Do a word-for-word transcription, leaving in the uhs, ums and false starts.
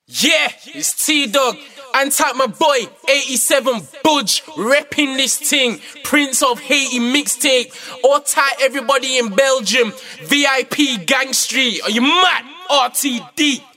Yeah, it's T-Dog. And type my boy, eighty-seven Budge, repping this thing. Prince of Haiti mixtape. Or type everybody in Belgium, V I P Gang Street. Are you mad? R T D.